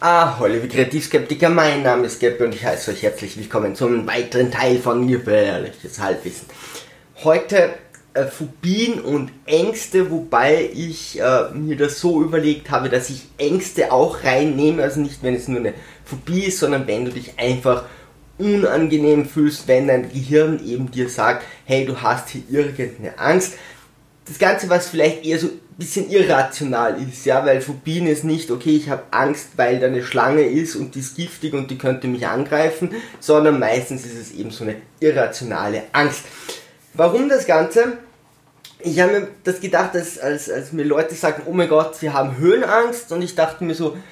Hallo, liebe Kreativskeptiker, mein Name ist Geppe und ich heiße euch herzlich willkommen zum weiteren Teil von Gefährliches Halbwissen. Heute Phobien und Ängste, wobei ich mir das so überlegt habe, dass ich Ängste auch reinnehme, also nicht wenn es nur eine Phobie ist, sondern wenn du dich einfach unangenehm fühlst, wenn dein Gehirn eben dir sagt, hey, du hast hier irgendeine Angst. Das Ganze, was vielleicht eher so ein bisschen irrational ist, ja, weil Phobien ist nicht, okay, ich habe Angst, weil da eine Schlange ist und die ist giftig und die könnte mich angreifen, sondern meistens ist es eben so eine irrationale Angst. Warum das Ganze? Ich habe mir das gedacht, als mir Leute sagen, oh mein Gott, sie haben Höhenangst, und ich dachte mir so,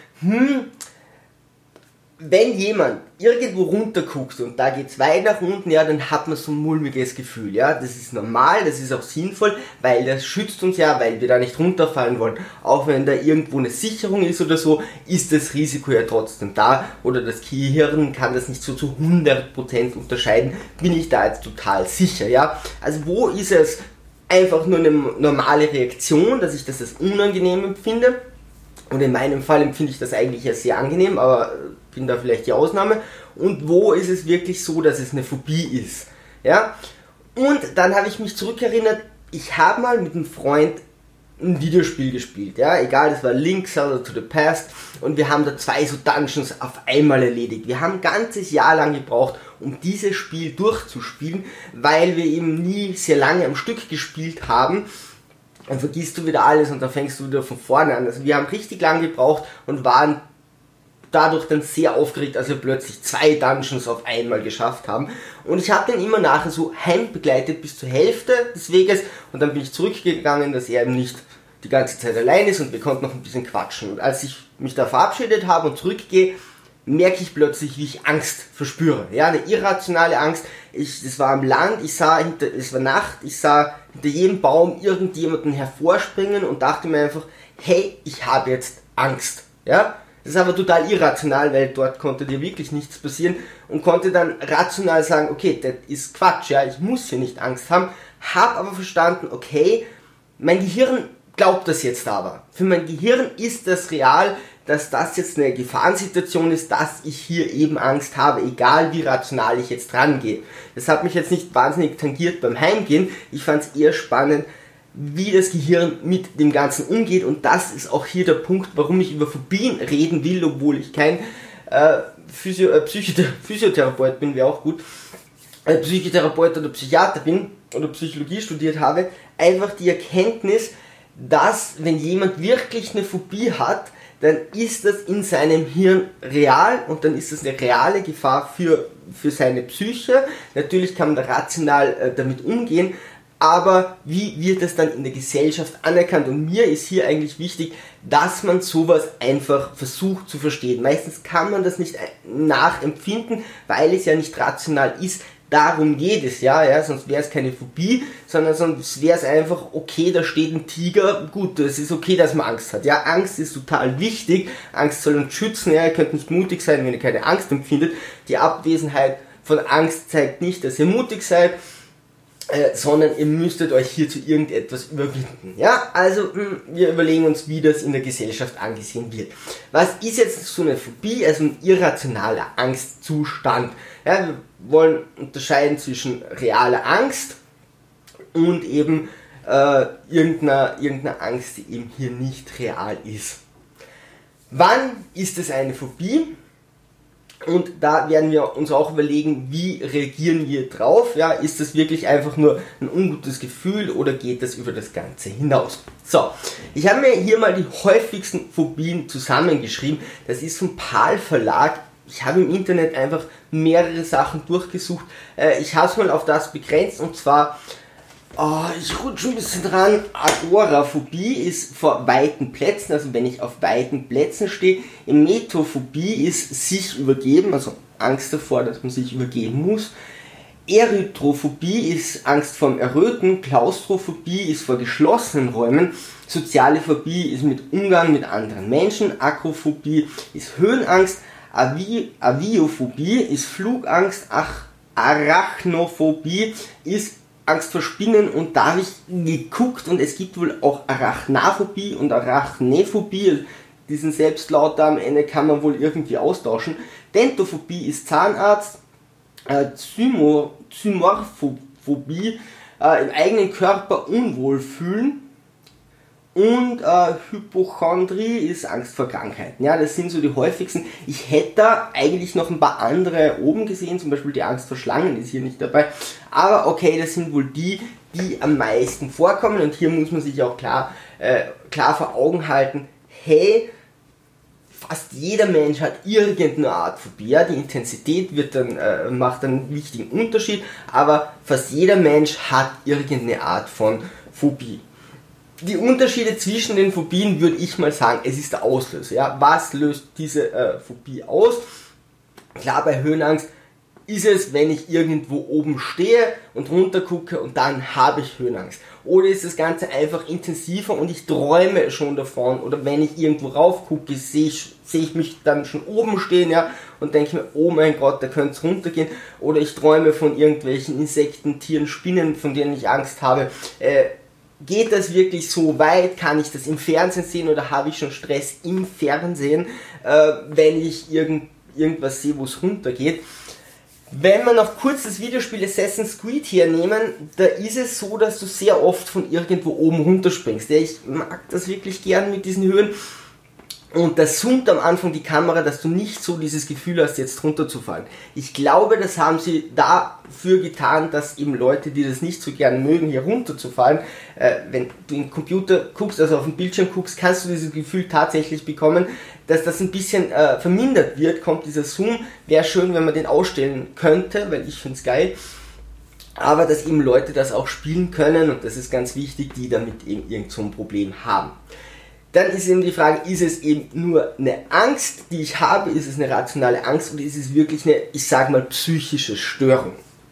wenn jemand irgendwo runterguckt und da geht's weit nach unten, ja, dann hat man so ein mulmiges Gefühl, ja, das ist normal, das ist auch sinnvoll, weil das schützt uns ja, weil wir da nicht runterfallen wollen. Auch wenn da irgendwo eine Sicherung ist oder so, ist das Risiko ja trotzdem da, oder das Gehirn kann das nicht so zu 100% unterscheiden, bin ich da jetzt total sicher, ja. Also wo ist es einfach nur eine normale Reaktion, dass ich das als unangenehm empfinde? Und in meinem Fall empfinde ich das eigentlich als sehr angenehm, aber bin da vielleicht die Ausnahme. Und wo ist es wirklich so, dass es eine Phobie ist? Ja? Und dann habe ich mich zurückerinnert, ich habe mal mit einem Freund ein Videospiel gespielt. Ja? Egal, das war Link Zelda to the Past. Und wir haben da 2 so Dungeons auf einmal erledigt. Wir haben ein ganzes Jahr lang gebraucht, um dieses Spiel durchzuspielen, weil wir eben nie sehr lange am Stück gespielt haben. Dann vergisst du wieder alles und dann fängst du wieder von vorne an. Also wir haben richtig lange gebraucht und waren dadurch dann sehr aufgeregt, als wir plötzlich 2 Dungeons auf einmal geschafft haben. Und ich habe den immer nachher so heimbegleitet bis zur Hälfte des Weges und dann bin ich zurückgegangen, dass er eben nicht die ganze Zeit allein ist und wir konnten noch ein bisschen quatschen. Und als ich mich da verabschiedet habe und zurückgehe, merke ich plötzlich, wie ich Angst verspüre. Ja, eine irrationale Angst. Das war am Land, es war Nacht, ich sah hinter jedem Baum irgendjemanden hervorspringen und dachte mir einfach, hey, ich habe jetzt Angst. Ja, das ist aber total irrational, weil dort konnte dir wirklich nichts passieren und konnte dann rational sagen, okay, das ist Quatsch, ja, ich muss hier nicht Angst haben, habe aber verstanden, okay, mein Gehirn glaubt das jetzt aber. Für mein Gehirn ist das real, dass das jetzt eine Gefahrensituation ist, dass ich hier eben Angst habe, egal wie rational ich jetzt rangehe. Das hat mich jetzt nicht wahnsinnig tangiert beim Heimgehen, ich fand es eher spannend, wie das Gehirn mit dem Ganzen umgeht, und das ist auch hier der Punkt, warum ich über Phobien reden will, obwohl ich kein Physiotherapeut bin, wäre auch gut, Psychotherapeut oder Psychiater bin oder Psychologie studiert habe, einfach die Erkenntnis, dass wenn jemand wirklich eine Phobie hat, dann ist das in seinem Hirn real und dann ist das eine reale Gefahr für seine Psyche. Natürlich kann man da rational damit umgehen, aber wie wird das dann in der Gesellschaft anerkannt? Und mir ist hier eigentlich wichtig, dass man sowas einfach versucht zu verstehen. Meistens kann man das nicht nachempfinden, weil es ja nicht rational ist. Darum geht es, ja, sonst wäre es keine Phobie, sondern sonst wäre es einfach, okay, da steht ein Tiger, gut, es ist okay, dass man Angst hat, ja, Angst ist total wichtig, Angst soll uns schützen, ja, ihr könnt nicht mutig sein, wenn ihr keine Angst empfindet, die Abwesenheit von Angst zeigt nicht, dass ihr mutig seid, sondern ihr müsstet euch hier zu irgendetwas überwinden. Ja, also wir überlegen uns, wie das in der Gesellschaft angesehen wird. Was ist jetzt so eine Phobie, also ein irrationaler Angstzustand? Ja, wir wollen unterscheiden zwischen realer Angst und eben irgendeiner Angst, die eben hier nicht real ist. Wann ist es eine Phobie? Und da werden wir uns auch überlegen, wie reagieren wir drauf, ja, ist das wirklich einfach nur ein ungutes Gefühl oder geht das über das Ganze hinaus? So, ich habe mir hier mal die häufigsten Phobien zusammengeschrieben, das ist vom PAL Verlag, ich habe im Internet einfach mehrere Sachen durchgesucht, ich habe es mal auf das begrenzt und zwar, ich rutsche ein bisschen dran. Agoraphobie ist vor weiten Plätzen, also wenn ich auf weiten Plätzen stehe. Emetophobie ist sich übergeben, also Angst davor, dass man sich übergeben muss. Erythrophobie ist Angst vorm Erröten. Klaustrophobie ist vor geschlossenen Räumen. Soziale Phobie ist mit Umgang mit anderen Menschen. Akrophobie ist Höhenangst. Aviophobie ist Flugangst. Arachnophobie ist Angst vor Spinnen, und da habe ich geguckt und es gibt wohl auch Arachnaphobie und Arachnephobie. diesen Selbstlauter am Ende kann man wohl irgendwie austauschen. Dentophobie ist Zahnarzt, Zymorphophobie, im eigenen Körper unwohl fühlen, und Hypochondrie ist Angst vor Krankheiten. Ja, das sind so die häufigsten. Ich hätte da eigentlich noch ein paar andere oben gesehen, zum Beispiel die Angst vor Schlangen ist hier nicht dabei. Aber okay, das sind wohl die am meisten vorkommen, und hier muss man sich auch klar vor Augen halten, hey, fast jeder Mensch hat irgendeine Art Phobie. Ja? Die Intensität macht einen wichtigen Unterschied, aber fast jeder Mensch hat irgendeine Art von Phobie. Die Unterschiede zwischen den Phobien würde ich mal sagen, es ist der Auslöser. Ja? Was löst diese Phobie aus? Klar, bei Höhenangst ist es, wenn ich irgendwo oben stehe und runter gucke und dann habe ich Höhenangst. Oder ist das Ganze einfach intensiver und ich träume schon davon, oder wenn ich irgendwo rauf gucke, sehe ich mich dann schon oben stehen, ja, und denke mir, oh mein Gott, da könnte es runtergehen. Oder ich träume von irgendwelchen Insekten, Tieren, Spinnen, von denen ich Angst habe. Geht das wirklich so weit? Kann ich das im Fernsehen sehen, oder habe ich schon Stress im Fernsehen, wenn ich irgendwas sehe, wo es runtergeht? Wenn wir noch kurz das Videospiel Assassin's Creed hier nehmen, da ist es so, dass du sehr oft von irgendwo oben runterspringst. Ja, ich mag das wirklich gern mit diesen Höhen. Und das zoomt am Anfang die Kamera, dass du nicht so dieses Gefühl hast, jetzt runterzufallen. Ich glaube, das haben sie dafür getan, dass eben Leute, die das nicht so gerne mögen, hier runterzufallen, wenn du im Computer guckst, also auf dem Bildschirm guckst, kannst du dieses Gefühl tatsächlich bekommen, dass das ein bisschen vermindert wird, kommt dieser Zoom. Wäre schön, wenn man den ausstellen könnte, weil ich finde es geil. Aber dass eben Leute das auch spielen können, und das ist ganz wichtig, die damit eben irgend so ein Problem haben. Dann ist eben die Frage, ist es eben nur eine Angst, die ich habe, ist es eine rationale Angst, oder ist es wirklich eine, ich sag mal, psychische Störung?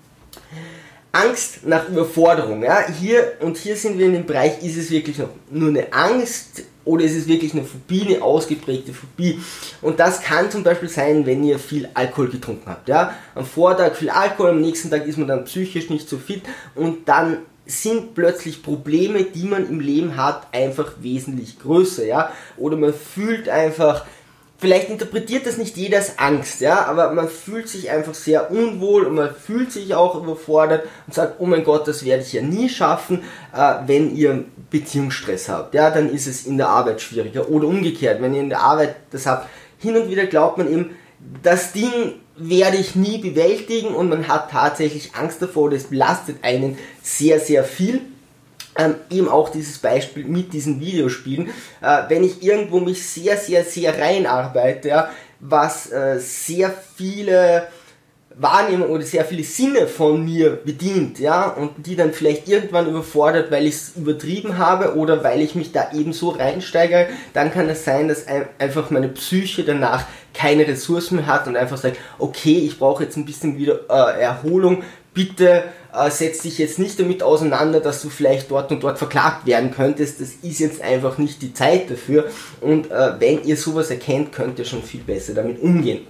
Angst nach Überforderung, ja, hier sind wir in dem Bereich, ist es wirklich nur eine Angst, oder ist es wirklich eine Phobie, eine ausgeprägte Phobie? Und das kann zum Beispiel sein, wenn ihr viel Alkohol getrunken habt, ja, am Vortag viel Alkohol, am nächsten Tag ist man dann psychisch nicht so fit, und dann sind plötzlich Probleme, die man im Leben hat, einfach wesentlich größer, ja, oder man fühlt einfach, vielleicht interpretiert das nicht jeder als Angst, ja, aber man fühlt sich einfach sehr unwohl und man fühlt sich auch überfordert und sagt, oh mein Gott, das werde ich ja nie schaffen, wenn ihr Beziehungsstress habt, ja, dann ist es in der Arbeit schwieriger, oder umgekehrt, wenn ihr in der Arbeit das habt, hin und wieder glaubt man eben, das Ding werde ich nie bewältigen, und man hat tatsächlich Angst davor, das belastet einen sehr, sehr viel. Eben auch dieses Beispiel mit diesen Videospielen, wenn ich irgendwo mich sehr, sehr, sehr reinarbeite, ja, was sehr viele Wahrnehmung oder sehr viele Sinne von mir bedient, ja, und die dann vielleicht irgendwann überfordert, weil ich es übertrieben habe oder weil ich mich da eben so reinsteigere, dann kann es sein, dass einfach meine Psyche danach keine Ressourcen mehr hat und einfach sagt, okay, ich brauche jetzt ein bisschen wieder Erholung, bitte setz dich jetzt nicht damit auseinander, dass du vielleicht dort und dort verklagt werden könntest, das ist jetzt einfach nicht die Zeit dafür, und wenn ihr sowas erkennt, könnt ihr schon viel besser damit umgehen.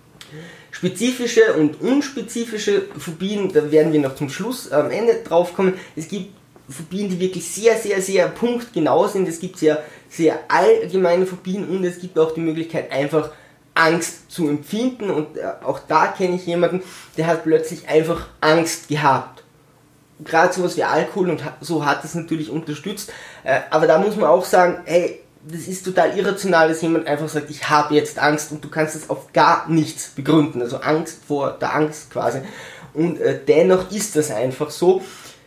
Spezifische und unspezifische Phobien, da werden wir noch zum Schluss am Ende drauf kommen. Es gibt Phobien, die wirklich sehr, sehr, sehr punktgenau sind. Es gibt sehr, sehr allgemeine Phobien, und es gibt auch die Möglichkeit, einfach Angst zu empfinden. Und auch da kenne ich jemanden, der hat plötzlich einfach Angst gehabt. Gerade sowas wie Alkohol und so hat es natürlich unterstützt. Aber da muss man auch sagen, hey, das ist total irrational, dass jemand einfach sagt, ich habe jetzt Angst, und du kannst es auf gar nichts begründen. Also Angst vor der Angst quasi. Und dennoch ist das einfach so.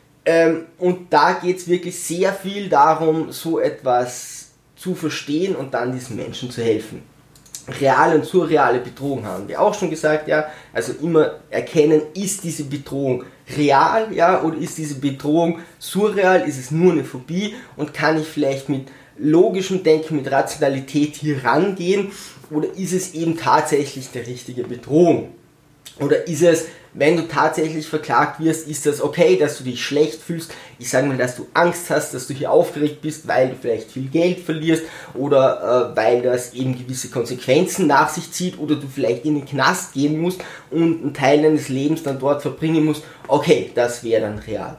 Und da geht es wirklich sehr viel darum, so etwas zu verstehen und dann diesen Menschen zu helfen. Reale und surreale Bedrohung haben wir auch schon gesagt, ja. Also immer erkennen, ist diese Bedrohung real, ja, oder ist diese Bedrohung surreal, ist es nur eine Phobie, und kann ich vielleicht mit logischem Denken, mit Rationalität hier rangehen, oder ist es eben tatsächlich die richtige Bedrohung? Oder ist es, wenn du tatsächlich verklagt wirst, ist das okay, dass du dich schlecht fühlst? Ich sage mal, dass du Angst hast, dass du hier aufgeregt bist, weil du vielleicht viel Geld verlierst, oder weil das eben gewisse Konsequenzen nach sich zieht, oder du vielleicht in den Knast gehen musst und einen Teil deines Lebens dann dort verbringen musst. Okay, das wäre dann real.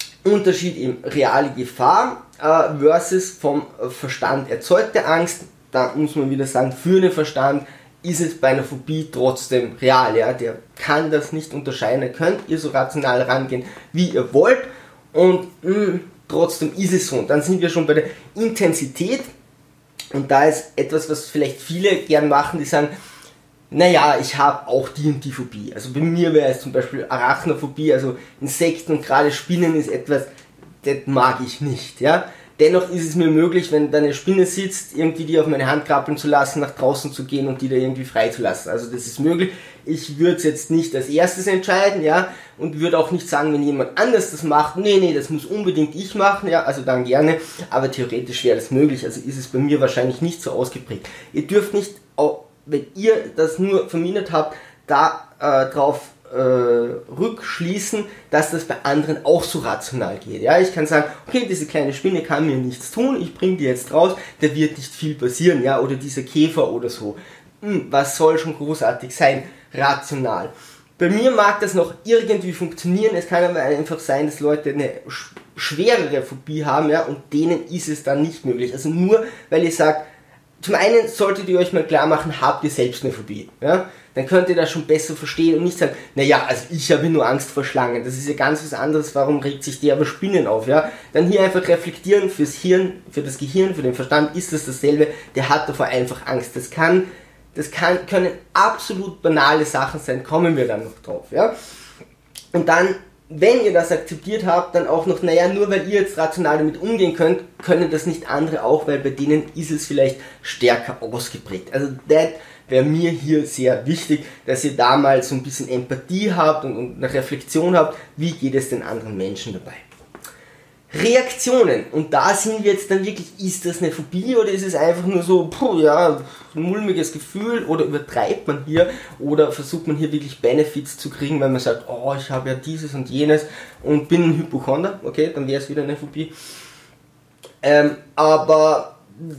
Unterschied eben reale Gefahr versus vom Verstand erzeugte Angst. da muss man wieder sagen, für den Verstand ist es bei einer Phobie trotzdem real, ja, der kann das nicht unterscheiden, da könnt ihr so rational rangehen, wie ihr wollt, und trotzdem ist es so. Und dann sind wir schon bei der Intensität, und da ist etwas, was vielleicht viele gern machen, die sagen, naja, ich habe auch die und die Phobie. Also bei mir wäre es zum Beispiel Arachnophobie, also Insekten und gerade Spinnen ist etwas, das mag ich nicht, ja. Dennoch ist es mir möglich, wenn da eine Spinne sitzt, irgendwie die auf meine Hand krabbeln zu lassen, nach draußen zu gehen und die da irgendwie freizulassen. Also das ist möglich. Ich würde es jetzt nicht als erstes entscheiden, ja, und würde auch nicht sagen, wenn jemand anders das macht, nee, das muss unbedingt ich machen, ja, also dann gerne, aber theoretisch wäre das möglich, also ist es bei mir wahrscheinlich nicht so ausgeprägt. Ihr dürft nicht, auch wenn ihr das nur vermindert habt, da drauf rückschließen, dass das bei anderen auch so rational geht. Ja, ich kann sagen, okay, diese kleine Spinne kann mir nichts tun, ich bringe die jetzt raus, da wird nicht viel passieren, ja, oder dieser Käfer oder so. Was soll schon großartig sein? Rational. Bei mir mag das noch irgendwie funktionieren, es kann aber einfach sein, dass Leute eine schwerere Phobie haben, ja, und denen ist es dann nicht möglich. Also nur, weil ihr sagt, zum einen solltet ihr euch mal klar machen, habt ihr selbst eine Phobie, ja? Dann könnt ihr das schon besser verstehen und nicht sagen, naja, also ich habe nur Angst vor Schlangen, das ist ja ganz was anderes, warum regt sich der über Spinnen auf, ja? Dann hier einfach reflektieren, fürs Hirn, für das Gehirn, für den Verstand ist das dasselbe, der hat davor einfach Angst. Das können absolut banale Sachen sein, kommen wir dann noch drauf, ja? Und dann, wenn ihr das akzeptiert habt, dann auch noch, naja, nur weil ihr jetzt rational damit umgehen könnt, können das nicht andere auch, weil bei denen ist es vielleicht stärker ausgeprägt. Also das wäre mir hier sehr wichtig, dass ihr da mal so ein bisschen Empathie habt und eine Reflexion habt, wie geht es den anderen Menschen dabei. Reaktionen, und da sind wir jetzt dann wirklich, ist das eine Phobie oder ist es einfach nur so, ein mulmiges Gefühl, oder übertreibt man hier oder versucht man hier wirklich Benefits zu kriegen, weil man sagt, oh, ich habe ja dieses und jenes und bin ein Hypochonder, okay, dann wäre es wieder eine Phobie. Aber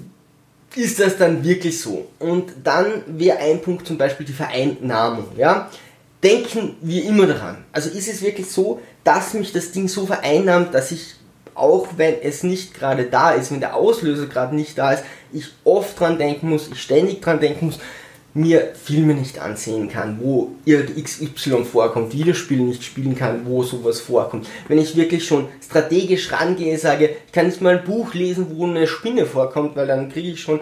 ist das dann wirklich so? Und dann wäre ein Punkt zum Beispiel die Vereinnahmung, ja. Denken wir immer daran. Also ist es wirklich so, dass mich das Ding so vereinnahmt, dass ich, auch wenn es nicht gerade da ist, wenn der Auslöser gerade nicht da ist, ich oft dran denken muss, ich ständig dran denken muss, mir Filme nicht ansehen kann, wo XY vorkommt, Videospiele nicht spielen kann, wo sowas vorkommt. Wenn ich wirklich schon strategisch rangehe, sage, ich kann nicht mal ein Buch lesen, wo eine Spinne vorkommt, weil dann kriege ich schon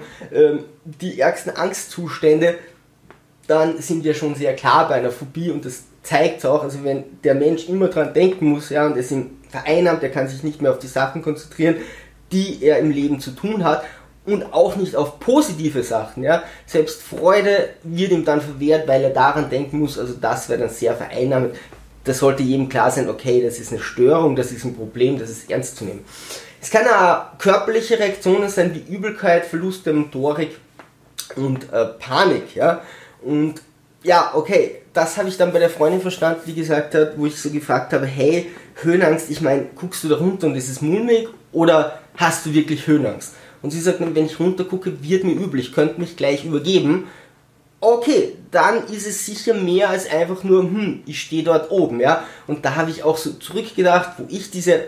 die ärgsten Angstzustände, dann sind wir schon sehr klar bei einer Phobie, und das zeigt auch, also wenn der Mensch immer dran denken muss, ja, und es ihn vereinnahmt, er kann sich nicht mehr auf die Sachen konzentrieren, die er im Leben zu tun hat, und auch nicht auf positive Sachen, ja. Selbst Freude wird ihm dann verwehrt, weil er daran denken muss, also das wäre dann sehr vereinnahmend. Das sollte jedem klar sein, okay, das ist eine Störung, das ist ein Problem, das ist ernst zu nehmen. Es kann auch körperliche Reaktionen sein, wie Übelkeit, Verlust der Motorik und Panik, ja. Und ja, okay, das habe ich dann bei der Freundin verstanden, die gesagt hat, wo ich so gefragt habe, hey, Höhenangst, ich meine, guckst du da runter und ist es mulmig oder hast du wirklich Höhenangst? Und sie sagt, wenn ich runter gucke, wird mir übel, ich könnte mich gleich übergeben. Okay, dann ist es sicher mehr als einfach nur, ich stehe dort oben, ja. Und da habe ich auch so zurückgedacht, wo ich diese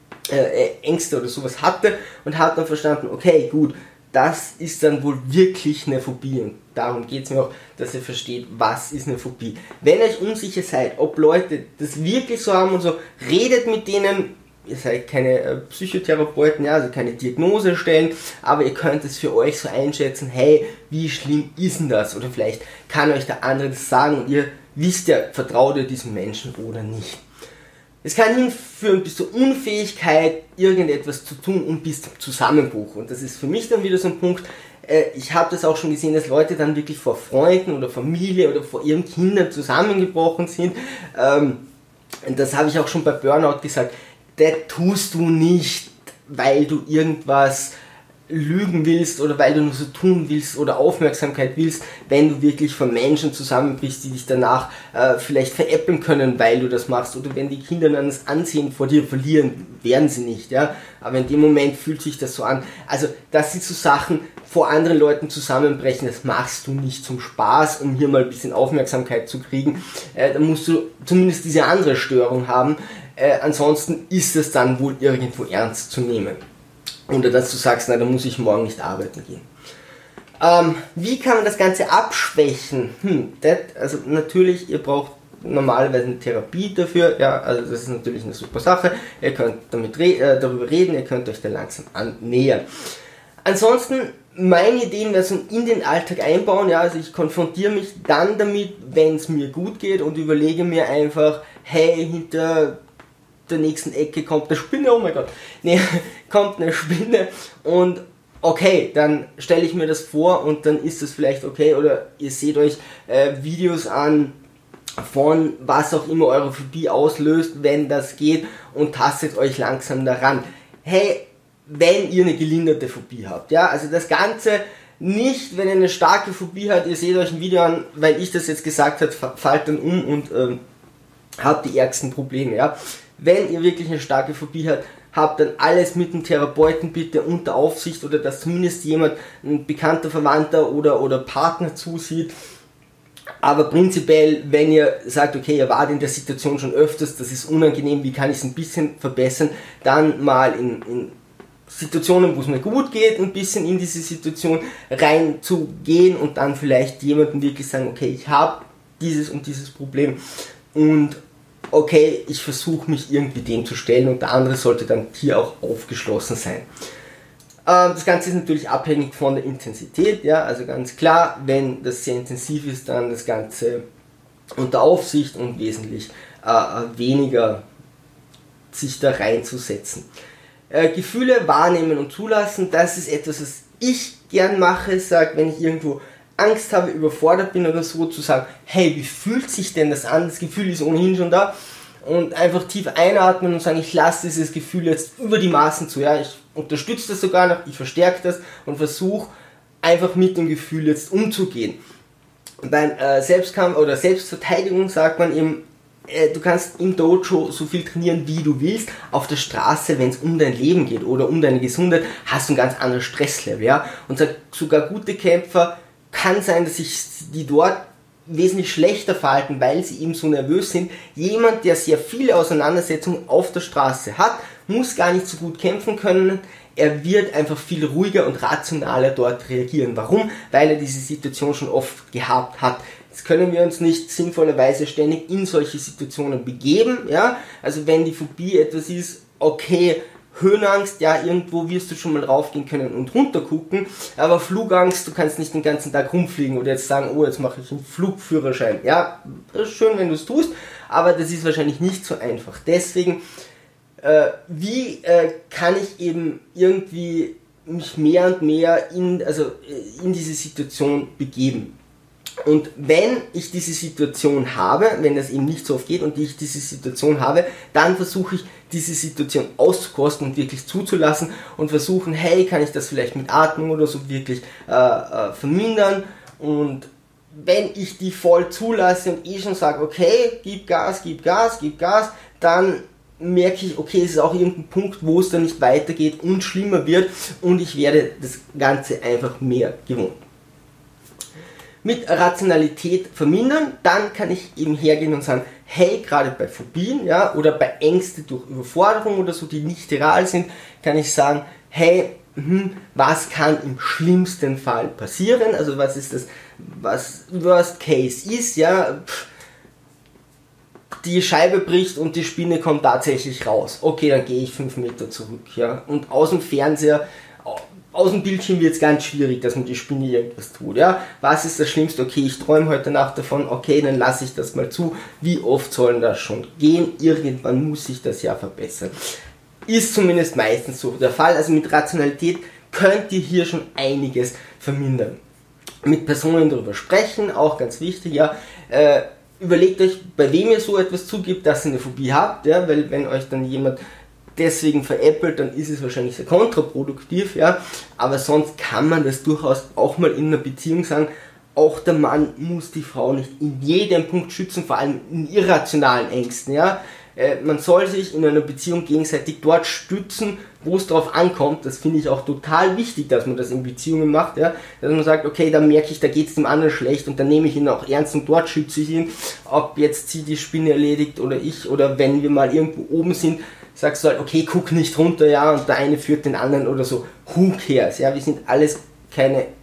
Ängste oder sowas hatte, und habe dann verstanden, okay, gut, das ist dann wohl wirklich eine Phobie, und darum geht es mir auch, dass ihr versteht, was ist eine Phobie. Wenn ihr euch unsicher seid, ob Leute das wirklich so haben und so, redet mit denen. Ihr seid keine Psychotherapeuten, ja, also keine Diagnose stellen, aber ihr könnt es für euch so einschätzen, hey, wie schlimm ist denn das? Oder vielleicht kann euch der andere das sagen und ihr wisst ja, vertraut ihr diesem Menschen oder nicht. Es kann hinführen bis zur Unfähigkeit, irgendetwas zu tun, und bis zum Zusammenbruch. Und das ist für mich dann wieder so ein Punkt, ich habe das auch schon gesehen, dass Leute dann wirklich vor Freunden oder Familie oder vor ihren Kindern zusammengebrochen sind. Und das habe ich auch schon bei Burnout gesagt, das tust du nicht, weil du irgendwas lügen willst oder weil du nur so tun willst oder Aufmerksamkeit willst, wenn du wirklich von Menschen zusammenbrichst, die dich danach vielleicht veräppeln können, weil du das machst, oder wenn die Kinder dann das Ansehen vor dir verlieren, werden sie nicht, ja, aber in dem Moment fühlt sich das so an. Also das sind so Sachen, vor anderen Leuten zusammenbrechen, das machst du nicht zum Spaß, um hier mal ein bisschen Aufmerksamkeit zu kriegen, da musst du zumindest diese andere Störung haben, ansonsten ist es dann wohl irgendwo ernst zu nehmen. Oder dass du sagst, na, da muss ich morgen nicht arbeiten gehen. Wie kann man das Ganze abschwächen? Also natürlich, ihr braucht normalerweise eine Therapie dafür, ja, also das ist natürlich eine super Sache, ihr könnt darüber reden, ihr könnt euch da langsam annähern. Ansonsten, meine Ideen wäre so in den Alltag einbauen, ja, also ich konfrontiere mich dann damit, wenn es mir gut geht und überlege mir einfach, hey, hinter der nächsten Ecke kommt eine Spinne, oh mein Gott, nee, kommt eine Spinne und okay, dann stelle ich mir das vor und dann ist das vielleicht okay, oder ihr seht euch Videos an von was auch immer eure Phobie auslöst, wenn das geht, und tastet euch langsam daran. Hey, wenn ihr eine gelinderte Phobie habt, ja, also das Ganze nicht, wenn ihr eine starke Phobie habt, ihr seht euch ein Video an, weil ich das jetzt gesagt habe, fallt dann um und habt die ärgsten Probleme, ja. Wenn ihr wirklich eine starke Phobie habt dann alles mit dem Therapeuten bitte unter Aufsicht, oder dass zumindest jemand, ein bekannter Verwandter oder Partner zusieht. Aber prinzipiell, wenn ihr sagt, okay, ihr wart in der Situation schon öfters, das ist unangenehm, wie kann ich es ein bisschen verbessern, dann mal in Situationen, wo es mir gut geht, ein bisschen in diese Situation reinzugehen und dann vielleicht jemandem wirklich sagen, okay, ich habe dieses und dieses Problem und okay, ich versuche mich irgendwie dem zu stellen, und der andere sollte dann hier auch aufgeschlossen sein. Das Ganze ist natürlich abhängig von der Intensität, ja, also ganz klar, wenn das sehr intensiv ist, dann das Ganze unter Aufsicht und wesentlich weniger sich da reinzusetzen. Gefühle wahrnehmen und zulassen, das ist etwas, was ich gern mache, wenn ich irgendwo Angst habe, überfordert bin oder so, zu sagen, hey, wie fühlt sich denn das an? Das Gefühl ist ohnehin schon da. Und einfach tief einatmen und sagen, ich lasse dieses Gefühl jetzt über die Maßen zu. Ja, ich unterstütze das sogar noch, ich verstärke das und versuche einfach mit dem Gefühl jetzt umzugehen. Beim Selbstkampf oder Selbstverteidigung sagt man eben, du kannst im Dojo so viel trainieren, wie du willst. Auf der Straße, wenn es um dein Leben geht oder um deine Gesundheit, hast du ein ganz anderes Stresslevel. Ja? Und sogar gute Kämpfer, kann sein, dass sich die dort wesentlich schlechter verhalten, weil sie eben so nervös sind. Jemand, der sehr viele Auseinandersetzungen auf der Straße hat, muss gar nicht so gut kämpfen können. Er wird einfach viel ruhiger und rationaler dort reagieren. Warum? Weil er diese Situation schon oft gehabt hat. Jetzt können wir uns nicht sinnvollerweise ständig in solche Situationen begeben. Ja? Also wenn die Phobie etwas ist, okay, Höhenangst, ja, irgendwo wirst du schon mal raufgehen können und runter gucken, aber Flugangst, du kannst nicht den ganzen Tag rumfliegen oder jetzt sagen, oh, jetzt mache ich einen Flugführerschein. Ja, das ist schön, wenn du es tust, aber das ist wahrscheinlich nicht so einfach. Deswegen, wie kann ich eben irgendwie mich mehr und mehr in diese Situation begeben? Und wenn ich diese Situation habe, wenn das eben nicht so oft geht und ich diese Situation habe, dann versuche ich diese Situation auszukosten und wirklich zuzulassen und versuchen, hey, kann ich das vielleicht mit Atmung oder so wirklich vermindern, und wenn ich die voll zulasse und schon sage, okay, gib Gas, dann merke ich, okay, es ist auch irgendein Punkt, wo es dann nicht weitergeht und schlimmer wird und ich werde das Ganze einfach mehr gewohnt. Mit Rationalität vermindern, dann kann ich eben hergehen und sagen, hey, gerade bei Phobien, ja, oder bei Ängsten durch Überforderung oder so, die nicht real sind, kann ich sagen, hey, was kann im schlimmsten Fall passieren? Also was ist das, was Worst Case ist, ja, die Scheibe bricht und die Spinne kommt tatsächlich raus. Okay, dann gehe ich 5 Meter zurück, ja, und aus dem Fernseher, aus dem Bildschirm wird es ganz schwierig, dass man die Spinne irgendwas tut, ja. Was ist das Schlimmste? Okay, ich träume heute Nacht davon, okay, dann lasse ich das mal zu. Wie oft soll das schon gehen? Irgendwann muss sich das ja verbessern. Ist zumindest meistens so der Fall. Also mit Rationalität könnt ihr hier schon einiges vermindern. Mit Personen darüber sprechen, auch ganz wichtig, ja. Überlegt euch, bei wem ihr so etwas zugibt, dass ihr eine Phobie habt, ja, weil wenn euch dann jemand deswegen veräppelt, dann ist es wahrscheinlich sehr kontraproduktiv, ja, aber sonst kann man das durchaus auch mal in einer Beziehung sagen, auch der Mann muss die Frau nicht in jedem Punkt schützen, vor allem in irrationalen Ängsten, ja. Man soll sich in einer Beziehung gegenseitig dort stützen, wo es drauf ankommt. Das finde ich auch total wichtig, dass man das in Beziehungen macht, ja. Dass man sagt, okay, da merke ich, da geht es dem anderen schlecht und dann nehme ich ihn auch ernst und dort schütze ich ihn, ob jetzt sie die Spinne erledigt oder ich, oder wenn wir mal irgendwo oben sind, sagst du halt, okay, guck nicht runter, ja, und der eine führt den anderen oder so. Who cares, ja, wir sind alles keine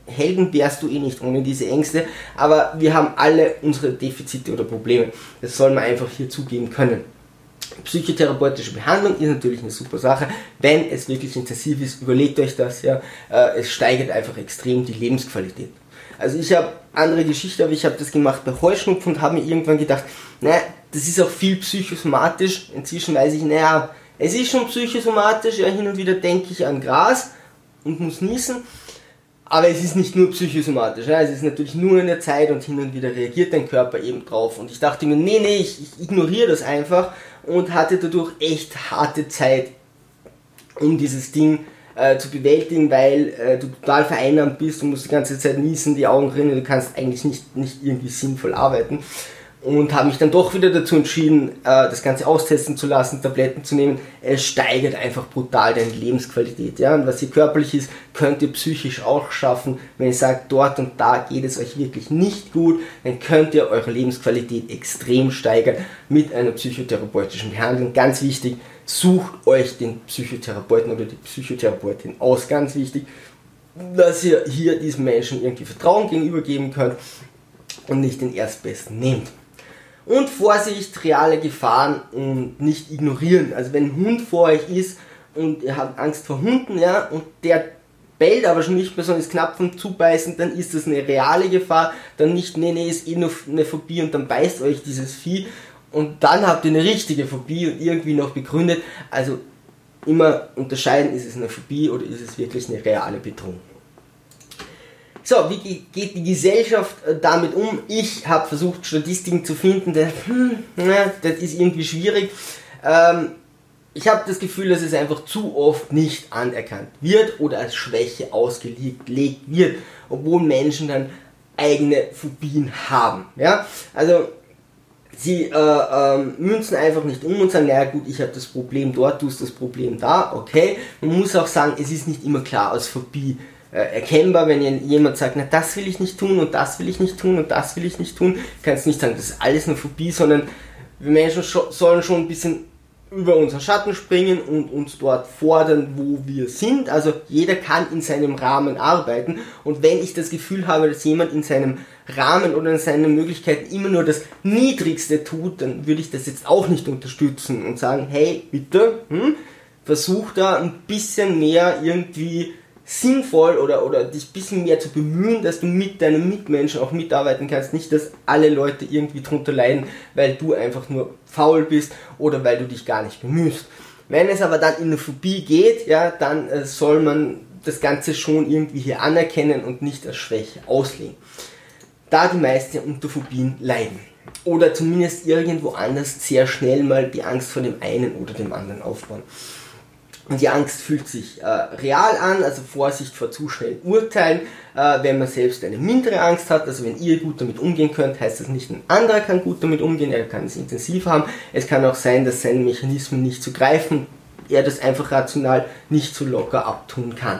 Helden wärst du eh nicht ohne diese Ängste, aber wir haben alle unsere Defizite oder Probleme. Das soll man einfach hier zugeben können. Psychotherapeutische Behandlung ist natürlich eine super Sache, wenn es wirklich intensiv ist, überlegt euch das, ja, es steigert einfach extrem die Lebensqualität. Also ich habe andere Geschichte, aber ich habe das gemacht bei Heuschnupfen und habe mir irgendwann gedacht, naja, das ist auch viel psychosomatisch. Inzwischen weiß ich, naja, es ist schon psychosomatisch, ja, hin und wieder denke ich an Gras und muss niesen, aber es ist nicht nur psychosomatisch, ja, es ist natürlich nur in der Zeit und hin und wieder reagiert dein Körper eben drauf. Und ich dachte mir, nee, ich ignoriere das einfach und hatte dadurch echt harte Zeit, um dieses Ding zu bewältigen, weil du total vereinnahmt bist, du musst die ganze Zeit niesen, die Augen rinnen, du kannst eigentlich nicht irgendwie sinnvoll arbeiten. Und habe mich dann doch wieder dazu entschieden, das Ganze austesten zu lassen, Tabletten zu nehmen. Es steigert einfach brutal deine Lebensqualität. Ja? Und was hier körperlich ist, könnt ihr psychisch auch schaffen. Wenn ihr sagt, dort und da geht es euch wirklich nicht gut, dann könnt ihr eure Lebensqualität extrem steigern mit einer psychotherapeutischen Behandlung. Ganz wichtig, sucht euch den Psychotherapeuten oder die Psychotherapeutin aus. Ganz wichtig, dass ihr hier diesem Menschen irgendwie Vertrauen gegenübergeben könnt und nicht den Erstbesten nehmt. Und Vorsicht, reale Gefahren und nicht ignorieren. Also wenn ein Hund vor euch ist und ihr habt Angst vor Hunden, ja, und der bellt aber schon nicht mehr, sondern ist knapp vom Zubeißen, dann ist das eine reale Gefahr. Dann nicht, nee, ist eh nur eine Phobie und dann beißt euch dieses Vieh. Und dann habt ihr eine richtige Phobie und irgendwie noch begründet. Also immer unterscheiden, ist es eine Phobie oder ist es wirklich eine reale Bedrohung. So, wie geht die Gesellschaft damit um? Ich habe versucht, Statistiken zu finden, das ist irgendwie schwierig. Ich habe das Gefühl, dass es einfach zu oft nicht anerkannt wird oder als Schwäche ausgelegt wird, obwohl Menschen dann eigene Phobien haben. Ja? Also sie münzen einfach nicht um und sagen, naja gut, ich habe das Problem dort, du hast das Problem da, okay. Man muss auch sagen, es ist nicht immer klar als Phobie erkennbar, wenn jemand sagt, na das will ich nicht tun und das will ich nicht tun und das will ich nicht tun, kannst nicht sagen, das ist alles eine Phobie, sondern wir Menschen sollen schon ein bisschen über unseren Schatten springen und uns dort fordern, wo wir sind. Also jeder kann in seinem Rahmen arbeiten und wenn ich das Gefühl habe, dass jemand in seinem Rahmen oder in seinen Möglichkeiten immer nur das Niedrigste tut, dann würde ich das jetzt auch nicht unterstützen und sagen, hey, bitte, versuch da ein bisschen mehr irgendwie sinnvoll oder dich ein bisschen mehr zu bemühen, dass du mit deinen Mitmenschen auch mitarbeiten kannst. Nicht, dass alle Leute irgendwie drunter leiden, weil du einfach nur faul bist oder weil du dich gar nicht bemühst. Wenn es aber dann in eine Phobie geht, ja, dann soll man das Ganze schon irgendwie hier anerkennen und nicht als Schwäche auslegen. Da die meisten unter Phobien leiden. Oder zumindest irgendwo anders sehr schnell mal die Angst vor dem einen oder dem anderen aufbauen. Und die Angst fühlt sich real an, also Vorsicht vor zu schnellen Urteilen, wenn man selbst eine mindere Angst hat, also wenn ihr gut damit umgehen könnt, heißt das nicht, ein anderer kann gut damit umgehen, er kann es intensiv haben, es kann auch sein, dass seine Mechanismen nicht zu greifen, er das einfach rational nicht so locker abtun kann.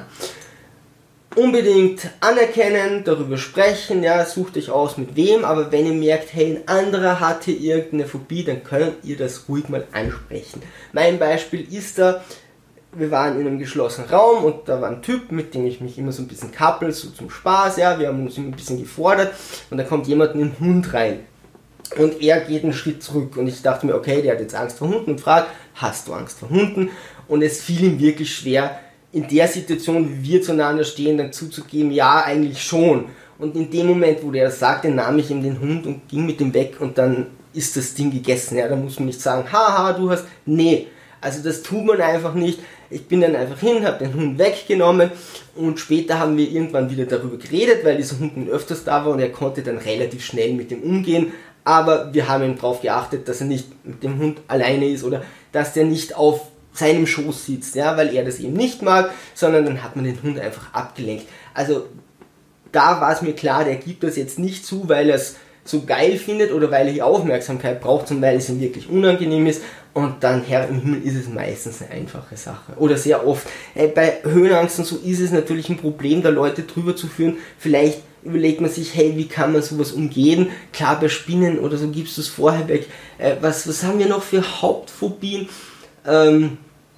Unbedingt anerkennen, darüber sprechen, ja, sucht euch aus mit wem, aber wenn ihr merkt, hey, ein anderer hat hier irgendeine Phobie, dann könnt ihr das ruhig mal ansprechen. Mein Beispiel ist da, wir waren in einem geschlossenen Raum und da war ein Typ, mit dem ich mich immer so ein bisschen kappel, so zum Spaß, ja, wir haben uns immer ein bisschen gefordert und da kommt jemand mit einem Hund rein und er geht einen Schritt zurück und ich dachte mir, okay, der hat jetzt Angst vor Hunden und fragt, hast du Angst vor Hunden? Und es fiel ihm wirklich schwer, in der Situation, wie wir zueinander stehen, dann zuzugeben, ja, eigentlich schon. Und in dem Moment, wo der das sagte, nahm ich ihm den Hund und ging mit ihm weg und dann ist das Ding gegessen, ja, da muss man nicht sagen, haha, du hast, nee, also das tut man einfach nicht. Ich bin dann einfach hin, habe den Hund weggenommen und später haben wir irgendwann wieder darüber geredet, weil dieser Hund öfters da war und er konnte dann relativ schnell mit dem umgehen, aber wir haben ihm darauf geachtet, dass er nicht mit dem Hund alleine ist oder dass der nicht auf seinem Schoß sitzt, ja, weil er das eben nicht mag, sondern dann hat man den Hund einfach abgelenkt. Also da war es mir klar, der gibt das jetzt nicht zu, weil er es so geil findet oder weil er die Aufmerksamkeit braucht, sondern weil es ihm wirklich unangenehm ist. Und dann, Herr im Himmel, ist es meistens eine einfache Sache. Oder sehr oft. Bei Höhenangst und so ist es natürlich ein Problem, da Leute drüber zu führen. Vielleicht überlegt man sich, hey, wie kann man sowas umgehen? Klar, bei Spinnen oder so gibst du es vorher weg. Was haben wir noch für Hauptphobien?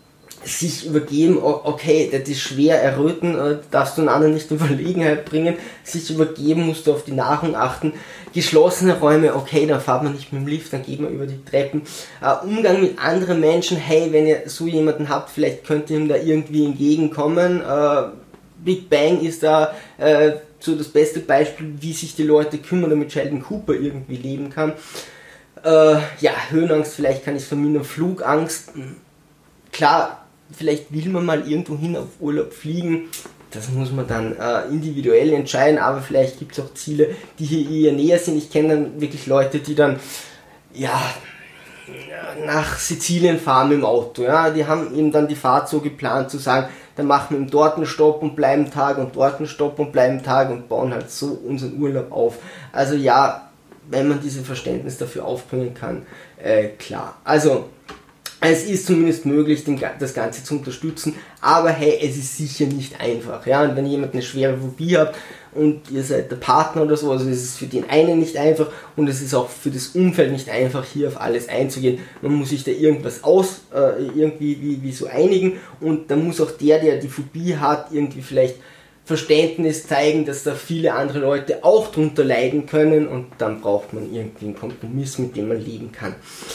sich übergeben, okay, das ist schwer, erröten, darfst du einen anderen nicht in Verlegenheit bringen, sich übergeben, musst du auf die Nahrung achten, geschlossene Räume, okay, dann fahrt man nicht mit dem Lift, dann geht man über die Treppen, Umgang mit anderen Menschen, hey, wenn ihr so jemanden habt, vielleicht könnt ihr ihm da irgendwie entgegenkommen, Big Bang ist da so das beste Beispiel, wie sich die Leute kümmern, damit Sheldon Cooper irgendwie leben kann. Ja, Höhenangst, vielleicht kann ich es vermindern, Flugangst, klar, vielleicht will man mal irgendwo hin auf Urlaub fliegen, das muss man dann individuell entscheiden, aber vielleicht gibt es auch Ziele, die hier eher näher sind. Ich kenne dann wirklich Leute, die dann nach Sizilien fahren mit dem Auto, ja, die haben eben dann die Fahrt so geplant zu sagen, dann machen wir dort einen Stopp und bleiben einen Tag und dort einen Stopp und bleiben einen Tag und bauen halt so unseren Urlaub auf. Also ja, wenn man dieses Verständnis dafür aufbringen kann, klar. Also es ist zumindest möglich, das Ganze zu unterstützen, aber hey, es ist sicher nicht einfach. Ja? Und wenn jemand eine schwere Phobie hat und ihr seid der Partner oder so, also es ist für den einen nicht einfach und es ist auch für das Umfeld nicht einfach, hier auf alles einzugehen. Man muss sich da irgendwas irgendwie so einigen und dann muss auch der die Phobie hat, irgendwie vielleicht Verständnis zeigen, dass da viele andere Leute auch drunter leiden können und dann braucht man irgendwie einen Kompromiss, mit dem man leben kann.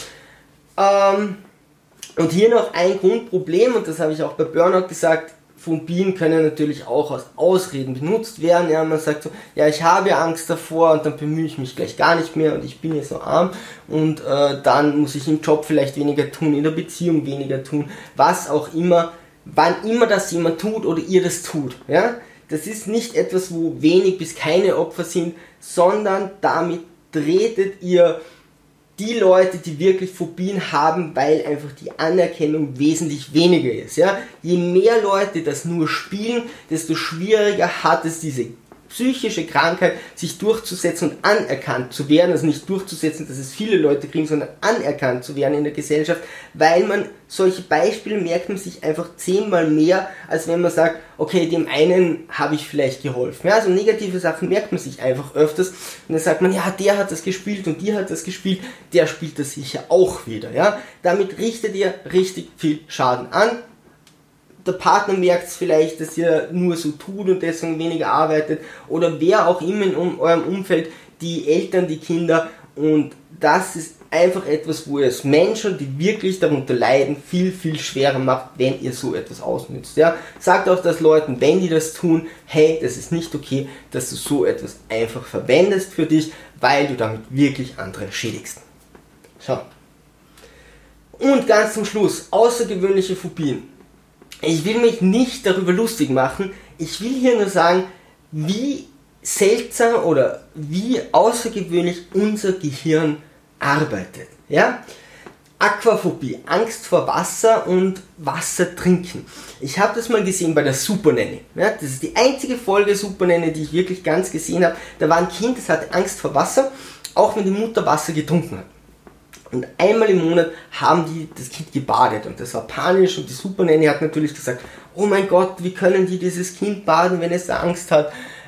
Und hier noch ein Grundproblem, und das habe ich auch bei Burnout gesagt, Phobien können natürlich auch als Ausreden benutzt werden. Ja, man sagt so, ja, ich habe ja Angst davor und dann bemühe ich mich gleich gar nicht mehr und ich bin ja so arm und dann muss ich im Job vielleicht weniger tun, in der Beziehung weniger tun, was auch immer, wann immer das jemand tut oder ihr das tut. Ja, das ist nicht etwas, wo wenig bis keine Opfer sind, sondern damit tretet ihr die Leute, die wirklich Phobien haben, weil einfach die Anerkennung wesentlich weniger ist. Ja? Je mehr Leute das nur spielen, desto schwieriger hat es diese psychische Krankheit, sich durchzusetzen und anerkannt zu werden, also nicht durchzusetzen, dass es viele Leute kriegen, sondern anerkannt zu werden in der Gesellschaft, weil man solche Beispiele merkt man sich einfach 10-mal mehr, als wenn man sagt, okay, dem einen habe ich vielleicht geholfen. Ja, also negative Sachen merkt man sich einfach öfters und dann sagt man, ja, der hat das gespielt und die hat das gespielt, der spielt das sicher auch wieder. Ja, damit richtet ihr richtig viel Schaden an. Der Partner merkt es vielleicht, dass ihr nur so tut und deswegen weniger arbeitet oder wer auch immer in eurem Umfeld, die Eltern, die Kinder, und das ist einfach etwas, wo ihr als Menschen, die wirklich darunter leiden, viel, viel schwerer macht, wenn ihr so etwas ausnützt. Ja? Sagt auch das Leuten, wenn die das tun, hey, das ist nicht okay, dass du so etwas einfach verwendest für dich, weil du damit wirklich andere schädigst. Schau. Und ganz zum Schluss, außergewöhnliche Phobien. Ich will mich nicht darüber lustig machen, ich will hier nur sagen, wie seltsam oder wie außergewöhnlich unser Gehirn arbeitet. Ja? Aquaphobie, Angst vor Wasser und Wasser trinken. Ich habe das mal gesehen bei der Supernanny. Ja? Das ist die einzige Folge Supernanny, die ich wirklich ganz gesehen habe. Da war ein Kind, das hatte Angst vor Wasser, auch wenn die Mutter Wasser getrunken hat. Und einmal im Monat haben die das Kind gebadet und das war panisch und die Supernanny hat natürlich gesagt, oh mein Gott, wie können die dieses Kind baden, wenn es da Angst hat,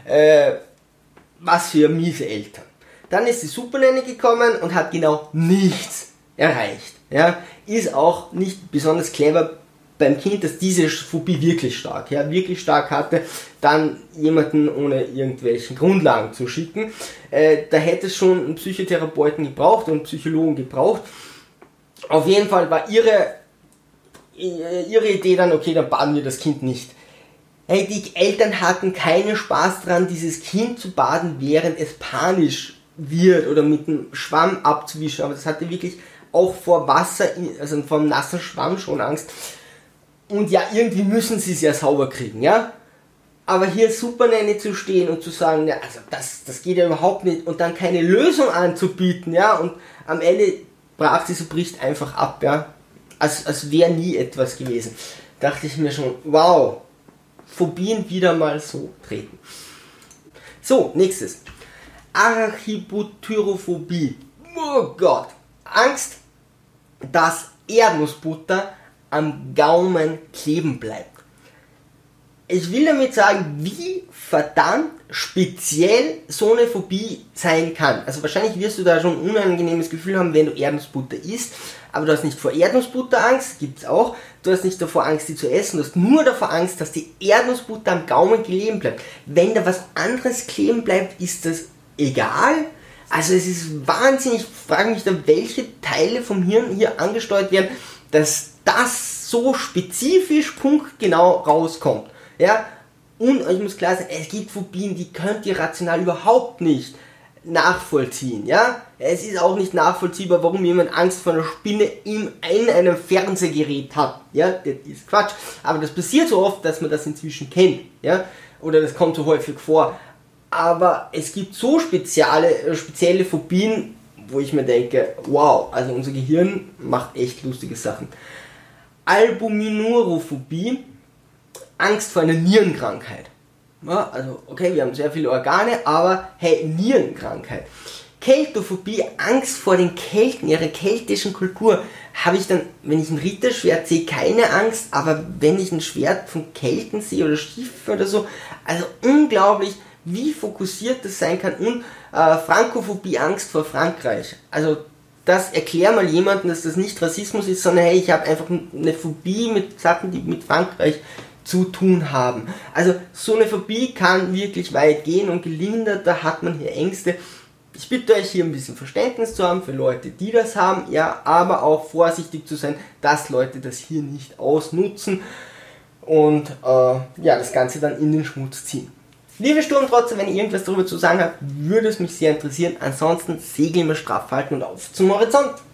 was für miese Eltern. Dann ist die Supernanny gekommen und hat genau nichts erreicht. Ja? Ist auch nicht besonders clever beim Kind, dass diese Phobie wirklich stark hatte, dann jemanden ohne irgendwelchen Grundlagen zu schicken. Da hätte es schon einen Psychotherapeuten gebraucht und einen Psychologen gebraucht. Auf jeden Fall war ihre Idee dann, okay, dann baden wir das Kind nicht. Hey, die Eltern hatten keinen Spaß dran, dieses Kind zu baden, während es panisch wird oder mit einem Schwamm abzuwischen, aber das hatte wirklich auch vor Wasser, also vor einem nassen Schwamm schon Angst. Und ja, irgendwie müssen sie es ja sauber kriegen, ja? Aber hier Supernanny zu stehen und zu sagen, ja, also das geht ja überhaupt nicht und dann keine Lösung anzubieten, ja? Und am Ende brach sie so, bricht einfach ab, ja? Als wäre nie etwas gewesen. Dachte ich mir schon, wow, Phobien wieder mal so treten. So, nächstes. Archibutyrophobie. Oh Gott. Angst, dass Erdnussbutter am Gaumen kleben bleibt. Ich will damit sagen, wie verdammt speziell so eine Phobie sein kann. Also wahrscheinlich wirst du da schon ein unangenehmes Gefühl haben, wenn du Erdnussbutter isst, aber du hast nicht vor Erdnussbutter Angst, gibt's auch. Du hast nicht davor Angst, die zu essen, du hast nur davor Angst, dass die Erdnussbutter am Gaumen kleben bleibt. Wenn da was anderes kleben bleibt, ist das egal. Also es ist wahnsinnig, ich frage mich da, welche Teile vom Hirn hier angesteuert werden, dass das so spezifisch punktgenau rauskommt. Ja, und ich muss klar sagen, es gibt Phobien, die könnt ihr rational überhaupt nicht nachvollziehen. Ja, es ist auch nicht nachvollziehbar, warum jemand Angst vor einer Spinne in einem Fernsehgerät hat. Ja, das ist Quatsch. Aber das passiert so oft, dass man das inzwischen kennt. Ja, oder das kommt so häufig vor. Aber es gibt so spezielle Phobien, wo ich mir denke, wow, also unser Gehirn macht echt lustige Sachen. Albuminurophobie, Angst vor einer Nierenkrankheit. Ja, also, okay, wir haben sehr viele Organe, aber hey, Nierenkrankheit. Keltophobie, Angst vor den Kelten, ihrer keltischen Kultur. Habe ich dann, wenn ich ein Ritterschwert sehe, keine Angst, aber wenn ich ein Schwert von Kelten sehe oder Schiffe oder so, also unglaublich, wie fokussiert das sein kann. Und Frankophobie, Angst vor Frankreich. Also das erklär mal jemandem, dass das nicht Rassismus ist, sondern hey, ich habe einfach eine Phobie mit Sachen, die mit Frankreich zu tun haben. Also so eine Phobie kann wirklich weit gehen und gelindert, da hat man hier Ängste. Ich bitte euch hier ein bisschen Verständnis zu haben für Leute, die das haben, ja, aber auch vorsichtig zu sein, dass Leute das hier nicht ausnutzen und ja, das Ganze dann in den Schmutz ziehen. Liebe Sturmtrotzer, wenn ihr irgendwas darüber zu sagen habt, würde es mich sehr interessieren. Ansonsten segeln wir straff halten und auf zum Horizont.